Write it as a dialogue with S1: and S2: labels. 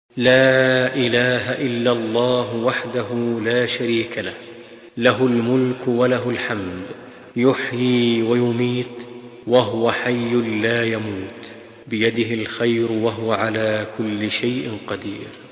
S1: لا إله إلا الله وحده لا شريك له، له الملك وله الحمد، يحيي ويميت وهو حي لا يموت، بيده الخير وهو على كل شيء قدير.